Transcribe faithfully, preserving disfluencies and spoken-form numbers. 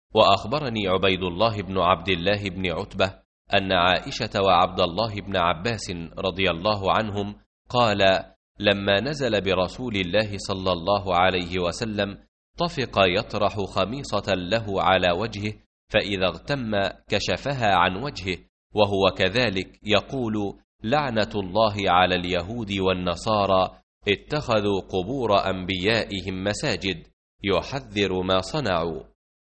وأخبرني عبيد الله بن عبد الله بن عتبة أن عائشة وعبد الله بن عباس رضي الله عنهم قال: لما نزل برسول الله صلى الله عليه وسلم طفق يطرح خميصة له على وجهه، فإذا اغتم كشفها عن وجهه، وهو كذلك يقول: لعنة الله على اليهود والنصارى اتخذوا قبور أنبيائهم مساجد، يحذر ما صنعوا.